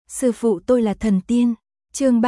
Sư phụ tôi là thần tiên. Chương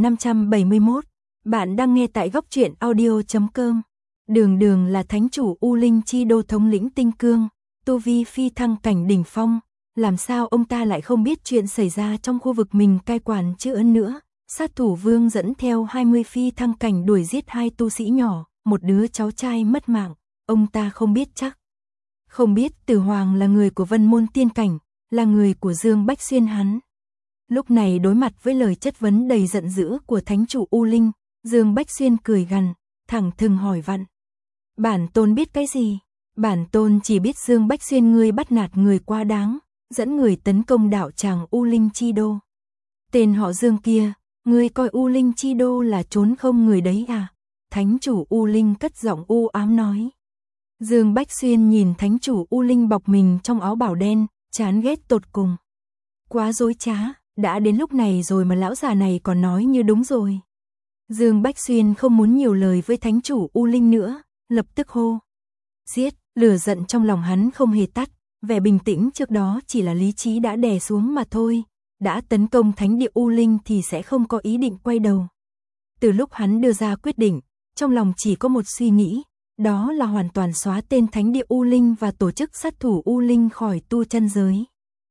3571. Bạn đang nghe tại góc truyện audio.com. Đường Đường là thánh chủ U Linh Chi Đô thống lĩnh tinh cương, tu vi phi thăng cảnh đỉnh phong, làm sao ông ta lại không biết chuyện xảy ra trong khu vực mình cai quản chứ ấn nữa. Sát thủ vương dẫn theo 20 phi thăng cảnh đuổi giết 2 tu sĩ nhỏ, một đứa cháu trai mất mạng, ông ta không biết chắc. Không biết Tử Hoàng là người của Vân Môn Tiên Cảnh, là người của Dương Bách Xuyên hắn. Lúc này đối mặt với lời chất vấn đầy giận dữ của thánh chủ U Linh, Dương Bách Xuyên cười gằn, thẳng thừng hỏi vặn. Bản tôn biết cái gì? Bản tôn chỉ biết Dương Bách Xuyên ngươi bắt nạt người quá đáng, dẫn người tấn công đạo tràng U Linh Chi Đô. Tên họ Dương kia, ngươi coi U Linh Chi Đô là trốn không người đấy à? Thánh chủ U Linh cất giọng u ám nói. Dương Bách Xuyên nhìn thánh chủ U Linh bọc mình trong áo bảo đen, chán ghét tột cùng. Quá dối trá, đã đến lúc này rồi mà lão già này còn nói như đúng rồi. Dương Bách Xuyên không muốn nhiều lời với thánh chủ U Linh nữa, lập tức hô. Giết, lửa giận trong lòng hắn không hề tắt, vẻ bình tĩnh trước đó chỉ là lý trí đã đè xuống mà thôi. Đã tấn công thánh địa U Linh thì sẽ không có ý định quay đầu. Từ lúc hắn đưa ra quyết định, trong lòng chỉ có một suy nghĩ, đó là hoàn toàn xóa tên thánh địa U Linh và tổ chức sát thủ U Linh khỏi tu chân giới.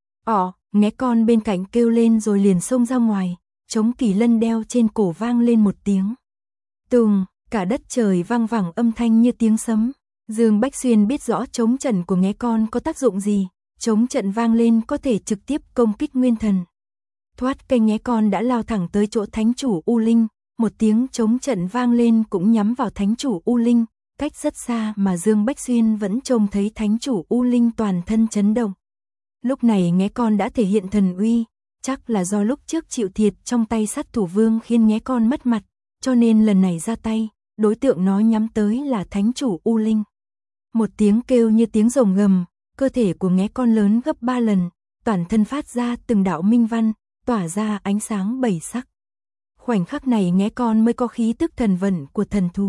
Nghé con bên cạnh kêu lên rồi liền xông ra ngoài, trống kỳ lân đeo trên cổ vang lên một tiếng. Tùng, cả đất trời vang vẳng âm thanh như tiếng sấm. Dương Bách Xuyên biết rõ trống trận của nghé con có tác dụng gì, trống trận vang lên có thể trực tiếp công kích nguyên thần. Thoát cây nghé con đã lao thẳng tới chỗ thánh chủ U Linh, một tiếng trống trận vang lên cũng nhắm vào thánh chủ U Linh, cách rất xa mà Dương Bách Xuyên vẫn trông thấy thánh chủ U Linh toàn thân chấn động. Lúc này nghé con đã thể hiện thần uy, chắc là do lúc trước chịu thiệt trong tay sát thủ vương khiến nghé con mất mặt, cho nên lần này ra tay, đối tượng nó nhắm tới là thánh chủ U Linh. Một tiếng kêu như tiếng rồng gầm, cơ thể của nghé con lớn gấp 3 lần, toàn thân phát ra từng đạo minh văn, tỏa ra ánh sáng bảy sắc. Khoảnh khắc này nghé con mới có khí tức thần vận của thần thú.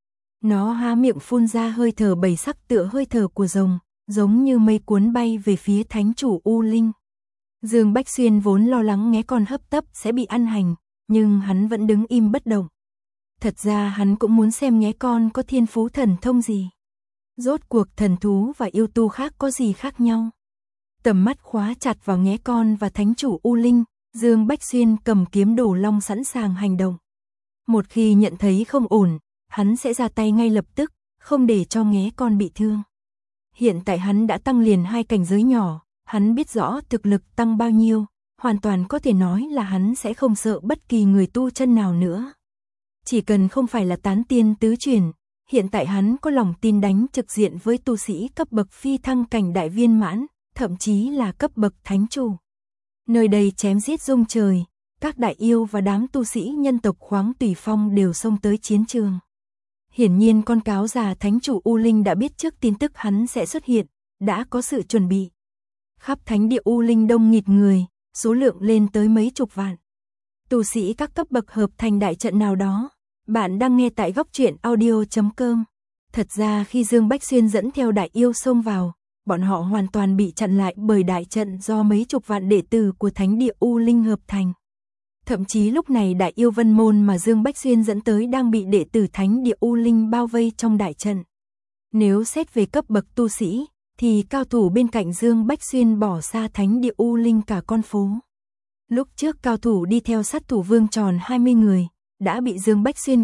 Nó há miệng phun ra hơi thở bảy sắc tựa hơi thở của rồng, giống như mây cuốn bay về phía thánh chủ U Linh. Dương Bách Xuyên vốn lo lắng nghé con hấp tấp sẽ bị ăn hành, nhưng hắn vẫn đứng im bất động. Thật ra hắn cũng muốn xem nghé con có thiên phú thần thông gì. Rốt cuộc thần thú và yêu tu khác có gì khác nhau. Tầm mắt khóa chặt vào nghé con và thánh chủ U Linh, Dương Bách Xuyên cầm kiếm đổ long sẵn sàng hành động. Một khi nhận thấy không ổn, hắn sẽ ra tay ngay lập tức, không để cho nghé con bị thương. Hiện tại hắn đã tăng liền 2 cảnh giới nhỏ, hắn biết rõ thực lực tăng bao nhiêu, hoàn toàn có thể nói là hắn sẽ không sợ bất kỳ người tu chân nào nữa. Chỉ cần không phải là tán tiên tứ truyền, hiện tại hắn có lòng tin đánh trực diện với tu sĩ cấp bậc phi thăng cảnh đại viên mãn, thậm chí là cấp bậc thánh chủ. Nơi đây chém giết rung trời, các đại yêu và đám tu sĩ nhân tộc Khoáng Tùy Phong đều xông tới chiến trường. Hiển nhiên con cáo già thánh chủ U Linh đã biết trước tin tức hắn sẽ xuất hiện, đã có sự chuẩn bị. Khắp thánh địa U Linh đông nghịt người, số lượng lên tới mấy chục vạn. Tu sĩ các cấp bậc hợp thành đại trận nào đó. Bạn đang nghe tại góc truyện audio.com. Thật ra khi Dương Bách Xuyên dẫn theo đại yêu xông vào, bọn họ hoàn toàn bị chặn lại bởi đại trận do mấy chục vạn đệ tử của thánh địa U Linh hợp thành. Thậm chí lúc này đại yêu Vân Môn mà Dương Bách Xuyên dẫn tới đang bị đệ tử thánh địa U Linh bao vây trong đại trận. Nếu xét về cấp bậc tu sĩ, thì cao thủ bên cạnh Dương Bách Xuyên bỏ xa thánh địa U Linh cả con phố. Lúc trước cao thủ đi theo sát thủ vương tròn 20 người, đã bị Dương Bách Xuyên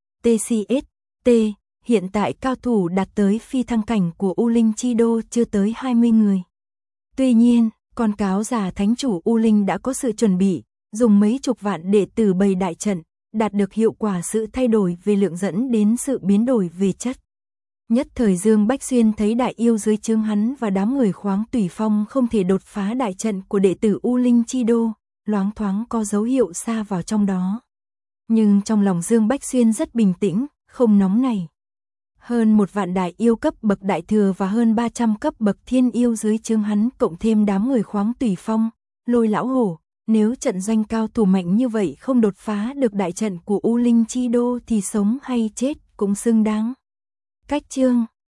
TCST, hiện tại cao thủ đạt tới phi thăng cảnh của U Linh Chi Đô chưa tới 20 người. Tuy nhiên, con cáo già thánh chủ U Linh đã có sự chuẩn bị, dùng mấy chục vạn đệ tử bày đại trận, đạt được hiệu quả sự thay đổi về lượng dẫn đến sự biến đổi về chất. Nhất thời Dương Bách Xuyên thấy đại yêu dưới trướng hắn và đám người Khoáng Tùy Phong không thể đột phá đại trận của đệ tử U Linh Chi Đô, loáng thoáng có dấu hiệu xa vào trong đó. Nhưng trong lòng Dương Bách Xuyên rất bình tĩnh, không nóng nảy. Hơn 1 vạn đại yêu cấp bậc đại thừa và hơn 300 cấp bậc thiên yêu dưới trướng hắn cộng thêm đám người Khoáng Tùy Phong, Lôi Lão Hổ, nếu trận doanh cao thủ mạnh như vậy không đột phá được đại trận của U Linh Chi Đô thì sống hay chết cũng xứng đáng. Cách chương